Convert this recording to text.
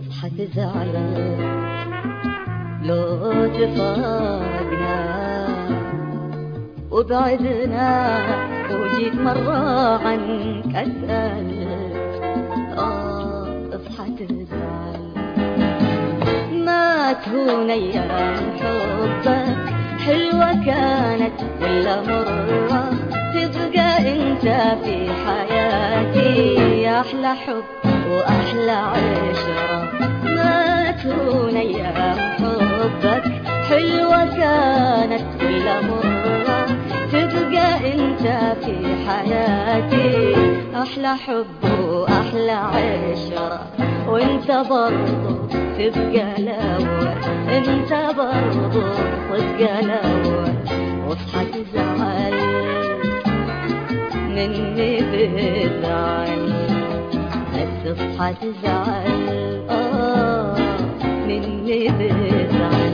تصحى تزعل لو تفرقنا وبعدنا وجيت مرة عنك أسأل اصحى تزعل ما تهون أيام حبك حلوة كانت ولا مرة تبقى انت في حياتي يا أحلى حب وأحلى عشرة ما تهون أيام حبك حلوة كانت ولا مرة تبقى انت في حياتي أحلى حب وأحلى عشرة وانت برضو تبقى الأول انت برضو تبقى الأول واصحى تزعل مني بزعل تصحى تزعل مني بزعل